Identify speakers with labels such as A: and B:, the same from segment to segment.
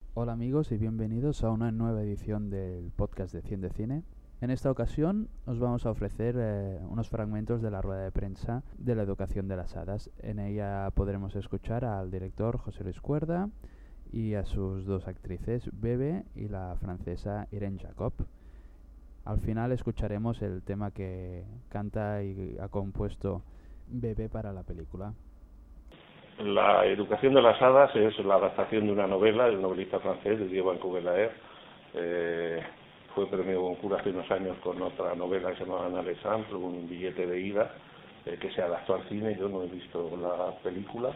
A: Hola amigos y bienvenidos a una nueva edición del podcast de Cien de Cine. En esta ocasión os vamos a ofrecer unos fragmentos de la rueda de prensa de la educación de las hadas. En ella podremos escuchar al director José Luis Cuerda y a sus dos actrices, Bebe y la francesa Irene Jacob. Al final escucharemos el tema que canta y ha compuesto Bebe para la película.
B: La educación de las hadas es la adaptación de una novela del novelista francés, de Diego Vancouver. Fue premio Goncourt hace unos años con otra novela que se llamaba Alexandre, un billete de ida, que se adaptó al cine. Yo no he visto la película.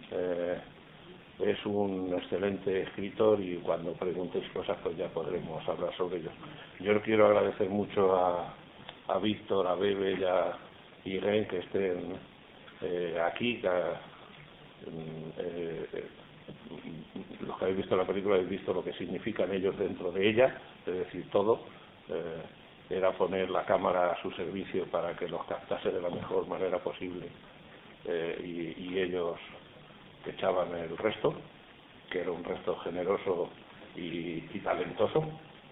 B: Es un excelente escritor y cuando preguntéis cosas pues ya podremos hablar sobre ello. Yo quiero agradecer mucho a Víctor, a Bebe y a Irene que estén aquí. Los que habéis visto la película habéis visto lo que significan ellos dentro de ella, es decir, todo. Era poner la cámara a su servicio para que los captase de la mejor manera posible, y ellos echaban el resto, que era un resto generoso y talentoso,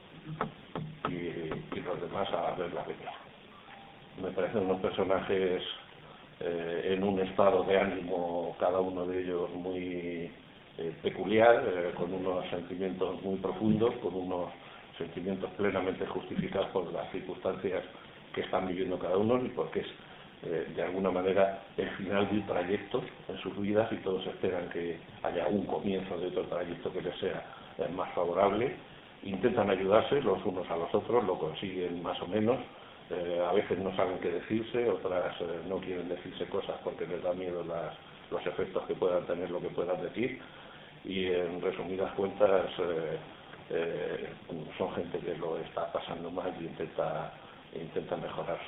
B: y los demás a ver la película. Me parecen unos personajes en un estado de ánimo, cada uno de ellos muy peculiar, con unos sentimientos muy profundos, con unos sentimientos plenamente justificados por las circunstancias que están viviendo cada uno y porque es de alguna manera el final de un trayecto en sus vidas y todos esperan que haya un comienzo de otro trayecto que les sea más favorable. Intentan ayudarse los unos a los otros, lo consiguen más o menos. A veces no saben qué decirse, otras no quieren decirse cosas porque les da miedo los efectos que puedan tener lo que puedan decir, y en resumidas cuentas son gente que lo está pasando mal y intenta mejorar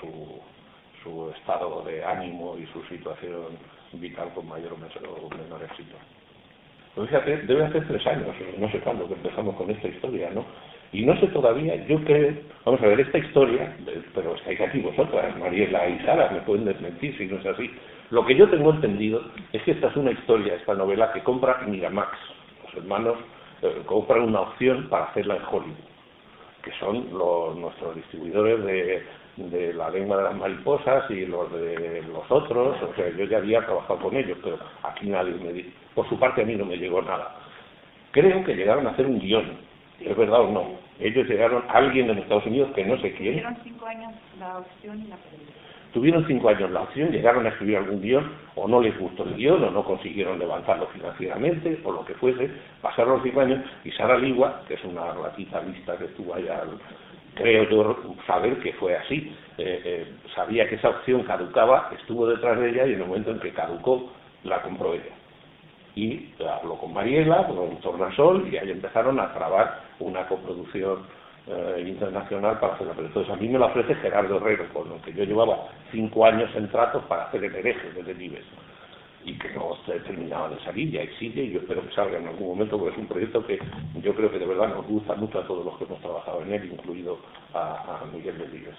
B: su estado de ánimo y su situación vital con mayor o menor éxito. Pues fíjate, debe hacer 3 años, no sé cuándo, que empezamos con esta historia, ¿no? Y no sé todavía, yo creo, vamos a ver, esta historia, pero estáis aquí vosotras, Mariela y Sara, me pueden desmentir si no es así. Lo que yo tengo entendido es que esta es una historia, esta novela, que compra Miramax. Los hermanos compran una opción para hacerla en Hollywood, que son nuestros distribuidores de La lengua de las mariposas y los de los otros. O sea, yo ya había trabajado con ellos, pero aquí nadie me dijo, por su parte a mí no me llegó nada. Creo que llegaron a hacer un guión, ¿es verdad o no? Ellos llegaron, alguien en Estados Unidos, que no sé quién.
C: Tuvieron 5 años la opción y la película.
B: Tuvieron 5 años la opción, llegaron a escribir algún guión, o no les gustó el guión, o no consiguieron levantarlo financieramente, o lo que fuese. Pasaron los 5 años, y Sara Ligua, que es una ratita lista que estuvo allá, creo yo saber que fue así, sabía que esa opción caducaba, estuvo detrás de ella, y en el momento en que caducó, la compró ella. Y habló con Mariela, con Tornasol, y ahí empezaron a trabar una coproducción internacional para hacerla. Pero entonces a mí me la ofrece Gerardo Herrero, con lo que yo llevaba 5 años en tratos para hacer El hereje de Delibes, y que no se terminaba de salir, y ahí sigue, y yo espero que salga en algún momento, porque es un proyecto que yo creo que de verdad nos gusta mucho a todos los que hemos trabajado en él, incluido a Miguel Delibes.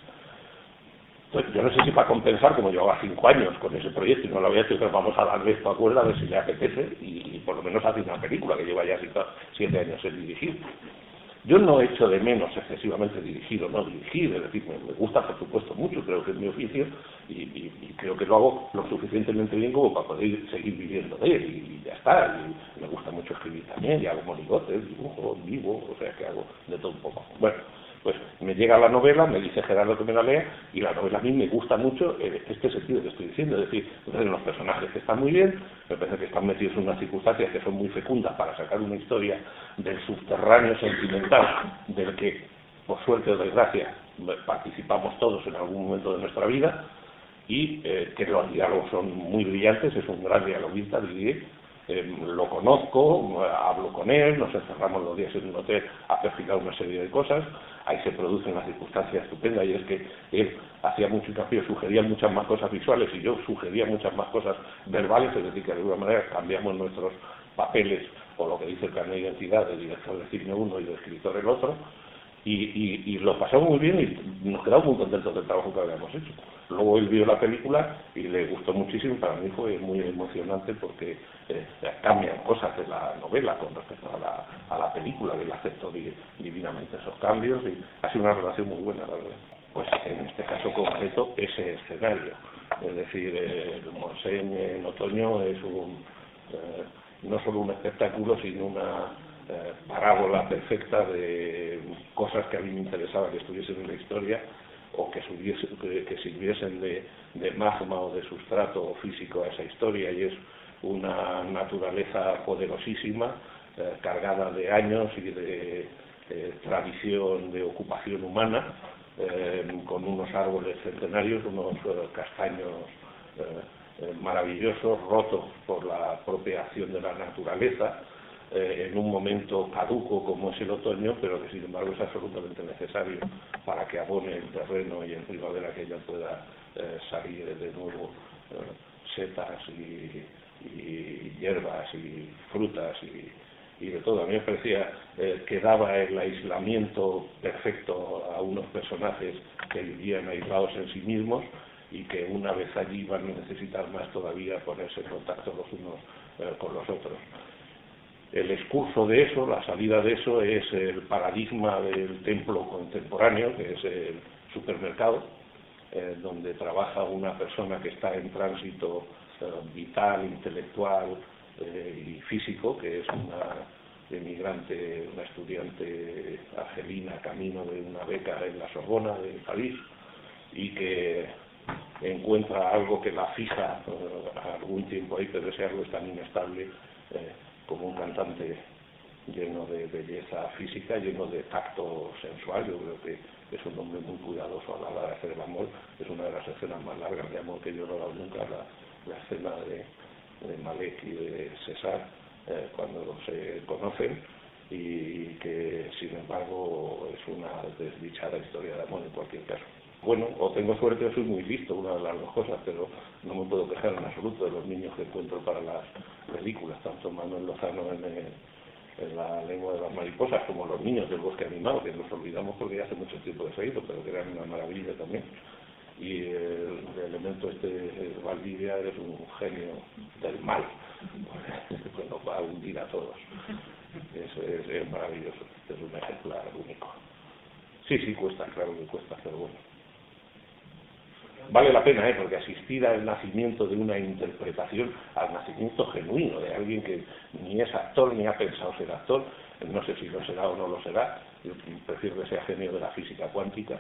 B: Pues yo no sé si para compensar, como llevaba 5 años con ese proyecto y no lo había hecho, pero vamos a darle esto a Cuerda a ver si le apetece y por lo menos hace una película que lleva ya 7 años en dirigir. Yo no echo de menos excesivamente dirigir o no dirigir, es decir, me gusta por supuesto mucho, creo que es mi oficio y creo que lo hago lo suficientemente bien como para poder seguir viviendo de él y ya está. Y me gusta mucho escribir también, y hago monigotes, dibujo, vivo, o sea que hago de todo un poco. Bueno, pues me llega la novela, me dice Gerardo que me la lea, y la novela a mí me gusta mucho este sentido que estoy diciendo, es decir, los personajes que están muy bien, me parece que están metidos en unas circunstancias que son muy fecundas para sacar una historia del subterráneo sentimental, del que, por suerte o desgracia, participamos todos en algún momento de nuestra vida, y que los diálogos son muy brillantes, es un gran dialoguista, Didier. Lo conozco, hablo con él, nos encerramos los días en un hotel a perfilar una serie de cosas, ahí se producen las circunstancias estupendas, y es que él hacía mucho hincapié, sugería muchas más cosas visuales y yo sugería muchas más cosas verbales, es decir, que de alguna manera cambiamos nuestros papeles, o lo que dice el carnet de identidad de director de cine uno y de escritor el otro, y lo pasamos muy bien y nos quedamos muy contentos del trabajo que habíamos hecho. Luego él vio la película y le gustó muchísimo. Para mí fue muy emocionante porque cambian cosas de la novela con respecto a la película, que él aceptó divinamente esos cambios y ha sido una relación muy buena, la verdad. Pues en este caso concreto, ese escenario, es decir, el Montseny en otoño es no solo un espectáculo, sino una parábola perfecta de cosas que a mí me interesaba que estuviesen en la historia o que sirviesen de magma o de sustrato físico a esa historia, y es una naturaleza poderosísima, cargada de años y de tradición de ocupación humana, con unos árboles centenarios, unos castaños maravillosos, rotos por la propia acción de la naturaleza, en un momento caduco como es el otoño, pero que sin embargo es absolutamente necesario para que abone el terreno y en primavera que ella pueda salir de nuevo setas y hierbas y frutas y de todo. A mí me parecía que daba el aislamiento perfecto a unos personajes que vivían aislados en sí mismos y que una vez allí van a necesitar más todavía ponerse en contacto los unos con los otros. El excurso de eso, la salida de eso, es el paradigma del templo contemporáneo, que es el supermercado, donde trabaja una persona que está en tránsito vital, intelectual y físico, que es una emigrante, una estudiante argelina, camino de una beca en la Sorbona de París, y que encuentra algo que la fija algún tiempo ahí, pero ese algo es tan inestable como un cantante lleno de belleza física, lleno de tacto sensual. Yo creo que es un hombre muy cuidadoso a la hora de hacer el amor. Es una de las escenas más largas de amor que yo no he dado nunca, la escena de Malek y de César cuando se conocen, y que sin embargo es una desdichada historia de amor en cualquier caso. Bueno, o tengo suerte o soy muy listo, una de las dos cosas, pero no me puedo quejar en absoluto de los niños que encuentro para las películas, tanto Manuel Lozano en La lengua de las mariposas como los niños del bosque animado, que nos olvidamos porque ya hace mucho tiempo de seguido, pero que eran una maravilla también. Y el elemento Valdivia es un genio del mal, que nos va a hundir a todos. Es maravilloso, es un ejemplar único. Sí, cuesta, claro que cuesta, pero bueno. Vale la pena, porque asistir al nacimiento de una interpretación, al nacimiento genuino de alguien que ni es actor ni ha pensado ser actor, no sé si lo será o no lo será, yo prefiero que sea genio de la física cuántica,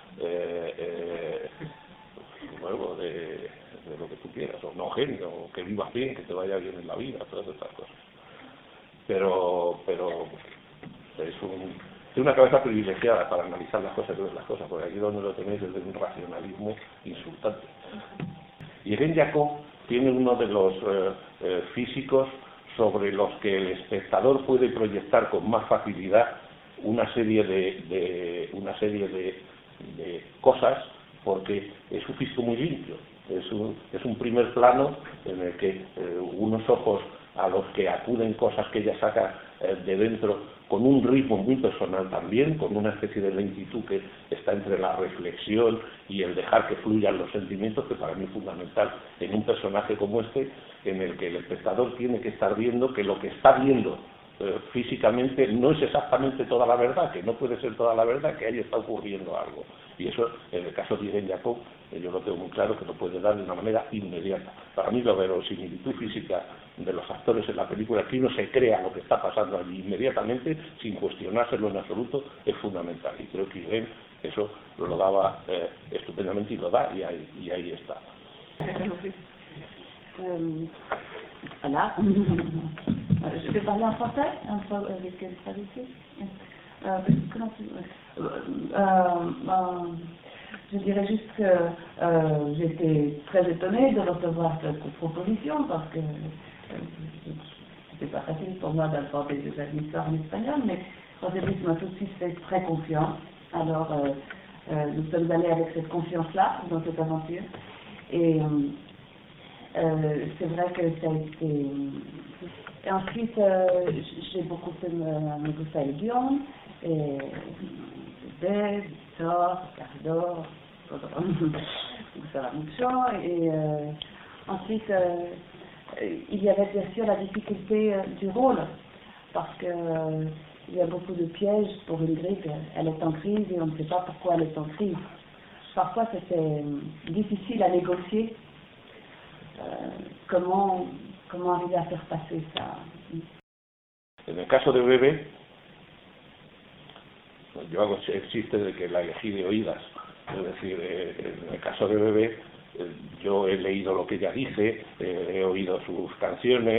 B: luego de lo que tú quieras, o no genio, o que vivas bien, que te vaya bien en la vida, todas estas cosas. Pero es una cabeza privilegiada para analizar las cosas y ver las cosas, porque aquí donde lo tenéis es de un racionalismo insultante. Y Irene Jacob tiene uno de los físicos sobre los que el espectador puede proyectar con más facilidad una serie de cosas, porque es un físico muy limpio. Es un primer plano en el que unos ojos a los que acuden cosas que ella saca de dentro, con un ritmo muy personal también, con una especie de lentitud que está entre la reflexión y el dejar que fluyan los sentimientos, que para mí es fundamental en un personaje como este, en el que el espectador tiene que estar viendo que lo que está viendo físicamente no es exactamente toda la verdad, que no puede ser toda la verdad, que ahí está ocurriendo algo. Y eso, en el caso de Irene Jacob, yo lo tengo muy claro, que lo puede dar de una manera inmediata. Para mí la verosimilitud física de los actores en la película, que uno se crea lo que está pasando allí inmediatamente, sin cuestionárselo en absoluto, es fundamental. Y creo que Irene eso lo daba estupendamente y lo da, y ahí está.
C: Voilà. Je vais parler en français, avec le traducteur. Je dirais juste que j'étais très étonnée de recevoir cette proposition, parce que c'était pas facile pour moi d'aborder des histoires en espagnol, mais José Luis m'a tout de suite fait très confiance. Alors nous sommes allés avec cette confiance-là dans cette aventure. Et c'est vrai que ça a été... Et ensuite, j'ai beaucoup fait me gusta el guión, Bebé, Victor, Ricardo, ça va mucho. Et ensuite, il y avait bien sûr la difficulté du rôle, parce que il y a beaucoup de pièges pour Ingrid. Elle est en crise et on ne sait pas pourquoi elle est en crise. Parfois, c'était difficile à négocier. Comment arriver a faire passer ça.
B: En el caso de Bebe, yo hago el chiste de que la elegí de oídas. Es decir, en el caso de Bebe, yo he leído lo que ella dice, he oído sus canciones,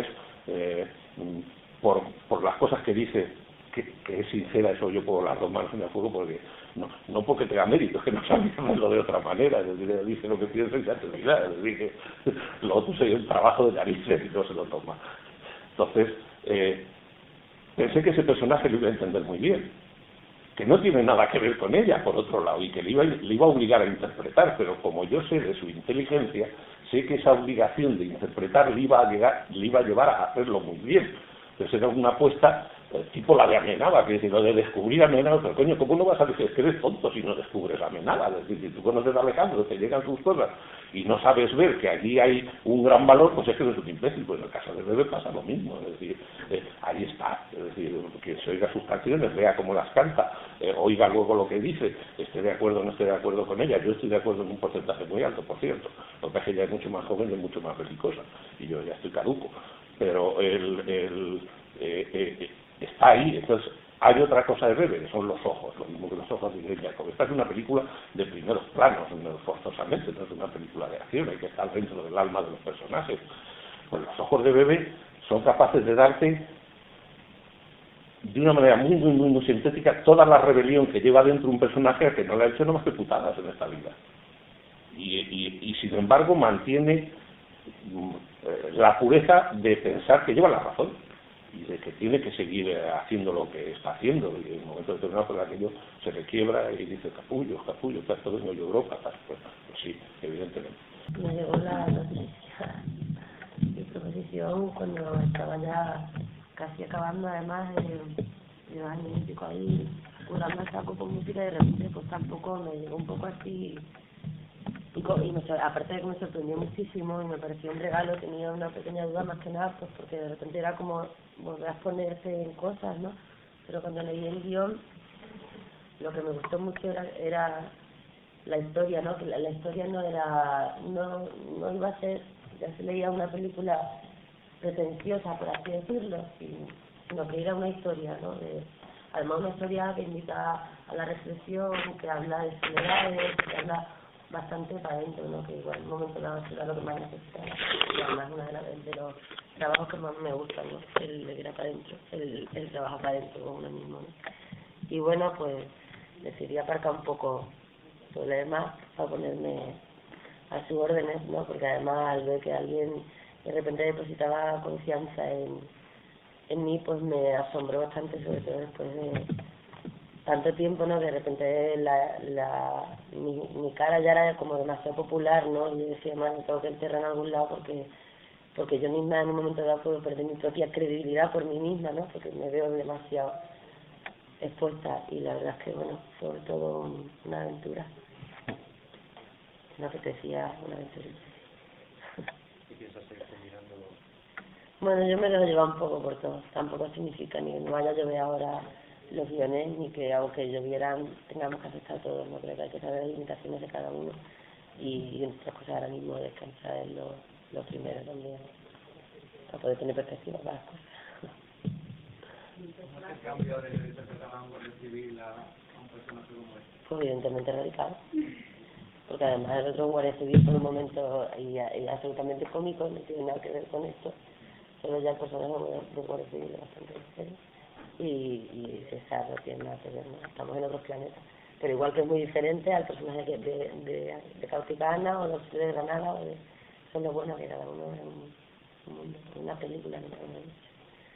B: por las cosas que dice, que es sincera, eso yo puedo las dos manos en el fuego, porque no porque tenga mérito, es que no sabía hacerlo de otra manera. Es decir, ella dice lo que piensa y ya te dirá. Es decir, que lo otro sería un trabajo de narices y no se lo toma. Entonces, pensé que ese personaje lo iba a entender muy bien, que no tiene nada que ver con ella, por otro lado, y que le iba a obligar a interpretar, pero como yo sé de su inteligencia, sé que esa obligación de interpretar le iba a llevar a hacerlo muy bien. Entonces era una apuesta tipo la de Amenábar, que es decir, lo de descubrir a Amenábar, pero coño, ¿cómo no vas a decir que eres tonto si no descubres a Amenábar? Es decir, si tú conoces a Alejandro, te llegan sus cosas y no sabes ver que allí hay un gran valor, pues es que eres un imbécil. Pues en el caso de Bebe pasa lo mismo, es decir, ahí está, es decir, que se oiga sus canciones, vea cómo las canta, oiga luego lo que dice, esté de acuerdo o no esté de acuerdo con ella. Yo estoy de acuerdo en un porcentaje muy alto, por cierto, lo que pasa es que ella es mucho más joven y es mucho más belicosa, y yo ya estoy caduco, pero está ahí. Entonces hay otra cosa de Bebe, que son los ojos, lo mismo que los ojos de Ingrid Jacob. Esta es una película de primeros planos, no forzosamente, no es una película de acción, hay que estar dentro del alma de los personajes. Pues los ojos de Bebe son capaces de darte de una manera muy sintética toda la rebelión que lleva dentro un personaje que no le ha hecho nada más que putadas en esta vida, y sin embargo mantiene la pureza de pensar que lleva la razón y de que tiene que seguir haciendo lo que está haciendo, y en un momento determinado por aquello se le quiebra y dice capullo, esto vengo yo a Europa, pues sí, evidentemente.
D: Me llegó la noticia de proposición cuando estaba ya casi acabando, además de años y pico ahí curando el saco con música, y de repente pues tampoco me llegó un poco así, aparte de que me sorprendió muchísimo y me pareció un regalo. Tenía una pequeña duda, más que nada pues porque de repente era como volver a ponerse en cosas, ¿no? Pero cuando leí el guión, lo que me gustó mucho era la historia, ¿no? Que la historia no iba a ser, ya se leía una película pretenciosa, por así decirlo, sino que era una historia, ¿no? Además una historia que invita a la reflexión, que habla de soledades, que habla bastante para adentro, ¿no? Que igual en un momento dado será lo que más necesitaba, y además uno de los trabajos que más me gustan, ¿no? El ir para adentro, el trabajar para adentro con uno mismo, ¿no? Y bueno, pues decidí aparcar un poco problemas para ponerme a sus órdenes, ¿no? Porque además al ver que alguien de repente depositaba confianza en mí, pues me asombró bastante, sobre todo después de tanto tiempo, ¿no? De repente mi cara ya era como demasiado popular, ¿no? Y yo decía, madre, tengo que enterrar en algún lado porque yo misma en un momento dado puedo perder mi propia credibilidad por mí misma, ¿no? Porque me veo demasiado expuesta, y la verdad es que, bueno, fue todo una aventura. Me apetecía una aventura.
E: ¿Y piensas seguir mirándolo?
D: Bueno, yo me lo llevo un poco por todo. Tampoco significa ni que no vaya a llover ahora los guiones, ni que aunque llovieran tengamos que aceptar todos. No creo que hay que saber las limitaciones de cada uno, y entre otras cosas ahora mismo descansar es lo primero también, para poder tener perspectiva para las cosas.
E: ¿El cambio de interpretar a un guardia civil a un personaje como este?
D: Pues evidentemente radical, porque además el otro guardia civil por un momento y absolutamente cómico, no tiene nada que ver con esto, solo ya el personaje de guardia civil es bastante serio, y César no tiene nada que ver, ¿no? Estamos en otros planetas, pero igual que es muy diferente al personaje de Cauticana o de Granada, o son lo bueno que cada uno es un mundo, una película que cada uno es.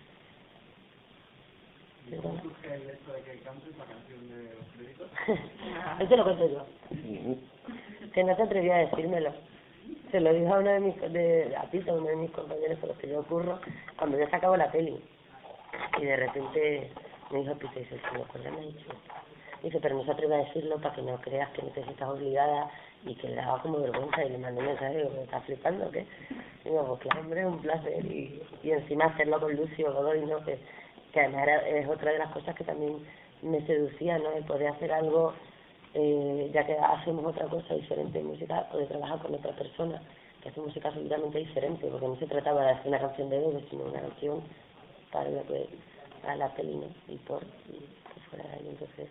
E: ¿Y cómo surge el hecho de que cantes la canción de los créditos?
D: Eso lo cuento yo. Que no te atreví a decírmelo. Se lo dije a uno de uno de mis compañeros con los que yo ocurro, cuando ya se acabó la peli. Y de repente me dijo, Pita, y se me acuerda, me ha dicho, Dice, pero no se atreve a decirlo para que no creas que no te sientas obligada y que le daba como vergüenza, y le mandé un mensaje, digo, ¿me estás flipando o qué? Digo, pues claro, hombre, un placer, y encima hacerlo con Lucio Godoy, ¿no? Que además es otra de las cosas que también me seducía, ¿no? El poder hacer algo, ya que hacemos otra cosa diferente en música, o de trabajar con otra persona que hace música absolutamente diferente, porque no se trataba de hacer una canción de Bebe, sino una canción para la peli, ¿no? Y que fuera de ahí, entonces.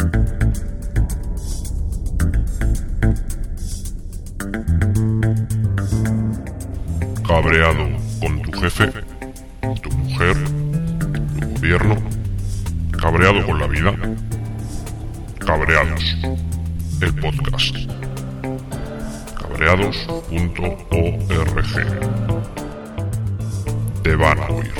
F: Cabreado con tu jefe, tu mujer, tu gobierno, cabreado con la vida. Cabreados, el podcast. Cabreados.org. Te van a oír.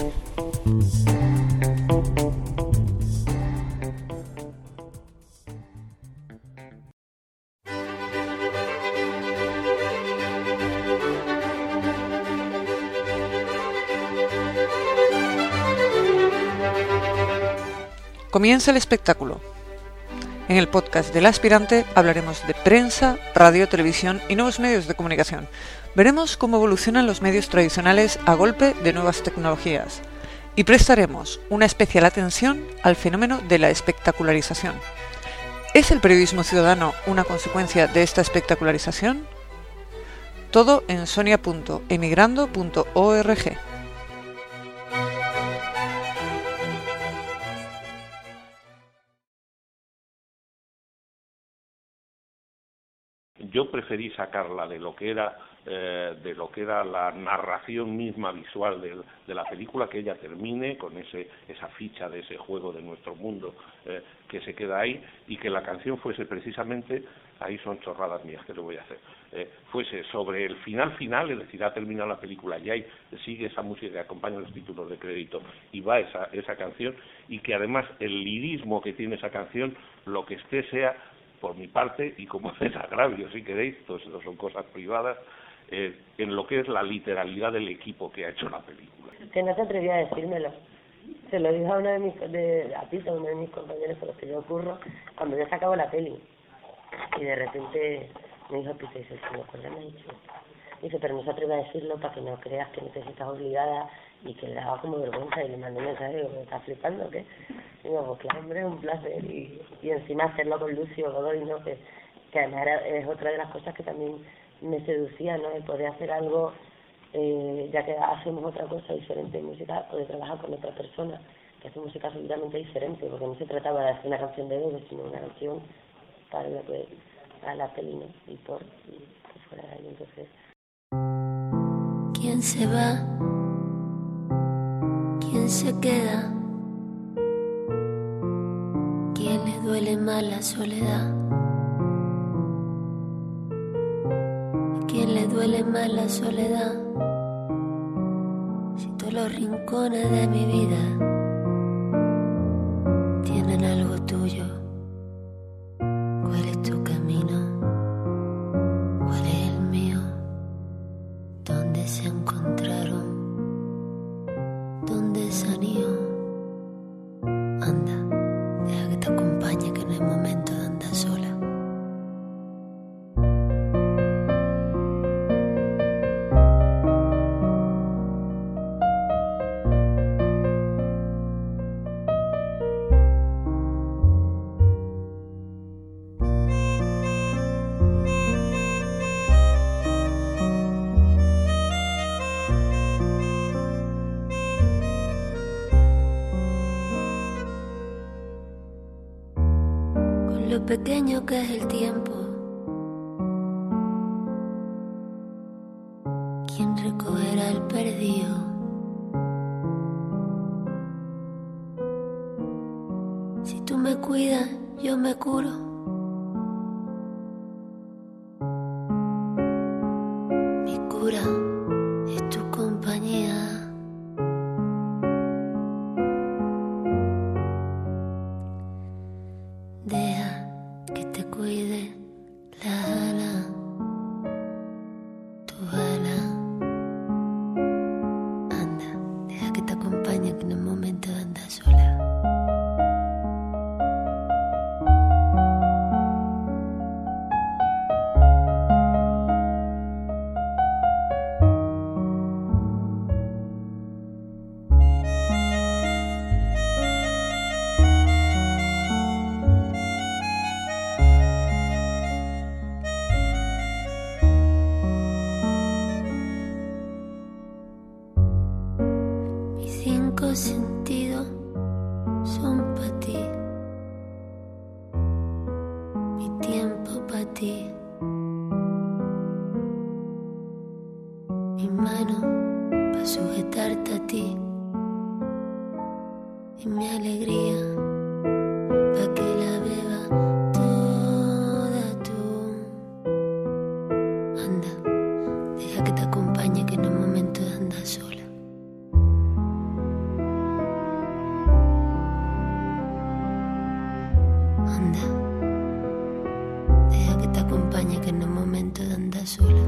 G: Comienza el espectáculo. En el podcast del aspirante hablaremos de prensa, radio, televisión y nuevos medios de comunicación. Veremos cómo evolucionan los medios tradicionales a golpe de nuevas tecnologías. Y prestaremos una especial atención al fenómeno de la espectacularización. ¿Es el periodismo ciudadano una consecuencia de esta espectacularización? Todo en sonia.emigrando.org.
B: Yo preferí sacarla de lo que era la narración misma visual de la película, que ella termine con esa ficha de ese juego de nuestro mundo que se queda ahí, y que la canción fuese precisamente, ahí son chorradas mías que le voy a hacer, fuese sobre el final, es decir, ha terminado la película y ahí sigue esa música que acompaña los títulos de crédito y va esa canción, y que además el lirismo que tiene esa canción, lo que sea, por mi parte, y como desagravio si queréis, pues no son cosas privadas, en lo que es la literalidad del equipo que ha hecho la película.
D: Que no te atreví a decírmelo. Se lo dije a uno de mis compañeros con los que yo ocurro, cuando ya se acabó la peli. Y de repente me dijo Pita, dice, ¿por qué me ha dicho esto? Dice, pero no se atreve a decirlo para que no creas que no te sientas obligada, y que le daba como vergüenza, y le mandé un mensaje, digo, ¿me estás flipando o qué? Digo, pues claro, hombre, un placer, y encima hacerlo con Lucio Godoy, ¿no? Que además es otra de las cosas que también me seducía, ¿no? El poder hacer algo, ya que hacemos otra cosa diferente en música, o de trabajar con otra persona que hace música absolutamente diferente, porque no se trataba de hacer una canción de Bebe, sino una canción para la peli, ¿no? Y que fuera de ahí, entonces.
H: ¿Quién se va? ¿Quién se queda? ¿Quién le duele más la soledad? ¿A quién le duele más la soledad? Si todos los rincones de mi vida tienen algo tuyo, ¿cuál es tu camino? ¿Cuál es el mío? ¿Dónde se encontraron? ¿Dónde se han ido? Anda, deja que te acompañe, que no es momento de andar sola. Lo pequeño que es el tiempo, ¿quién recogerá el perdido? Si tú me cuidas, yo me curo. Mi cura es tu compañía. Deja que te cuide la ala, tu ala. Anda, deja que te acompañe, que no es momento de andar sola. ti. Mi mano para sujetarte a ti. Y mi alegría pa' que la beba toda tú. Anda, deja que te acompañe, que en un momento de andar sola. Anda, deja que te acompañe, que en un momento de andar sola.